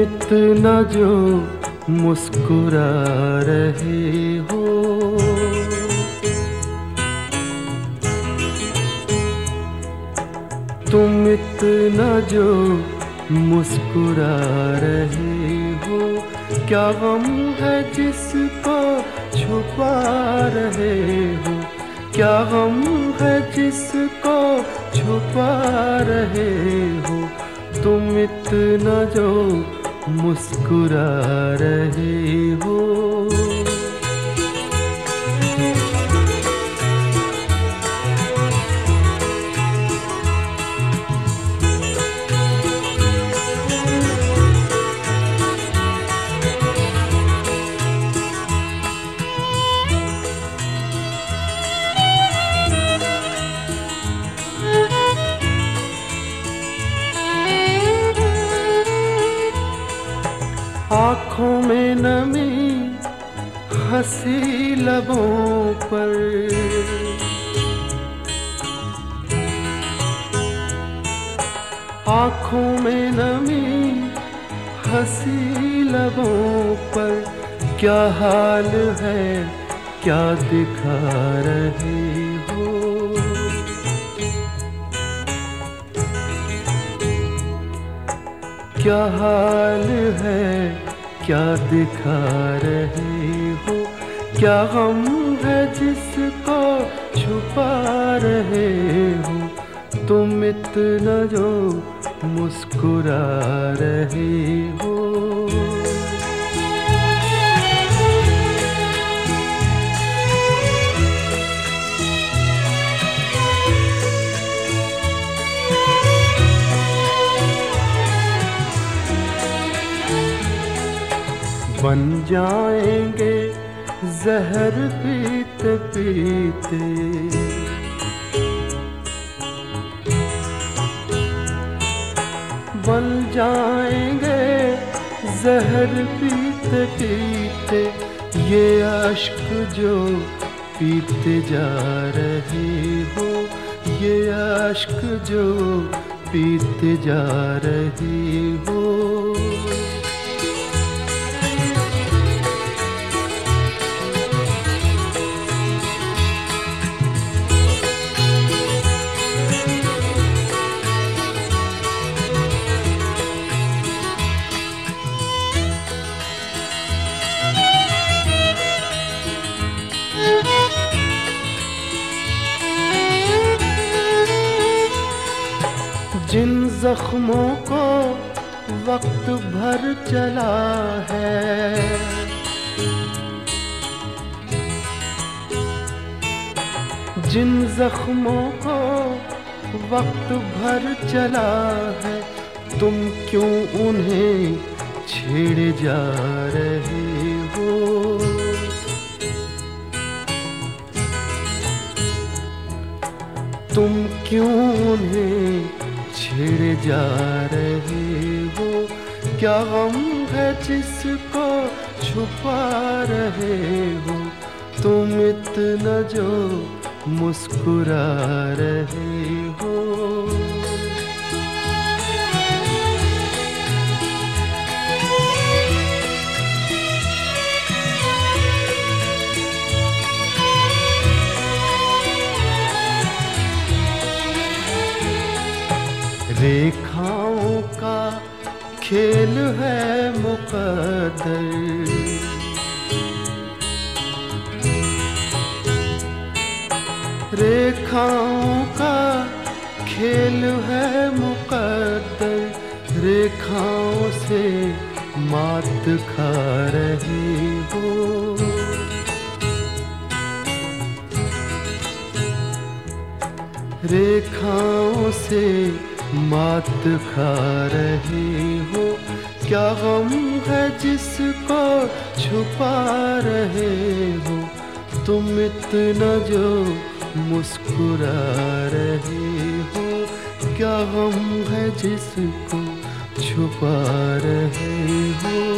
इतना जो मुस्कुरा रहे हो, तुम इतना जो मुस्कुरा रहे हो, क्या गम है जिसको छुपा रहे हो, क्या गम है जिसको छुपा रहे हो, तुम इतना जो मुस्कुरा रहे हो। आँखों में नमी हंसी लबों पर, आँखों में नमी हंसी लबों पर, क्या हाल है क्या दिखा रहे हो, क्या हाल है क्या दिखा रहे हो, क्या गम है जिसको छुपा रहे हो, तुम इतना जो मुस्कुरा रहे हो। बन जाएंगे जहर पीते पीते, बन जाएंगे जहर पीते पीते, ये अश्क जो पीते जा रहे हो, ये अश्क जो पीते जा रहे हो। जिन जख्मों को वक्त भर चला है, जिन जख्मों को वक्त भर चला है, तुम क्यों उन्हें छेड़े जा रहे हो, तुम क्यों उन्हें छेड़े जा रहे हो, क्या गम है जिसको छुपा रहे हो, तुम इतना जो मुस्कुरा रहे हो। रेखाओं का खेल है मुक़द्दर, रेखाओं का खेल है मुक़द्दर, रेखाओं से मात खा रहे हो, रेखाओं से मात खा रहे हो, क्या गम है जिसको छुपा रहे हो, तुम इतना जो मुस्कुरा रहे हो, क्या गम है जिसको छुपा रहे हो।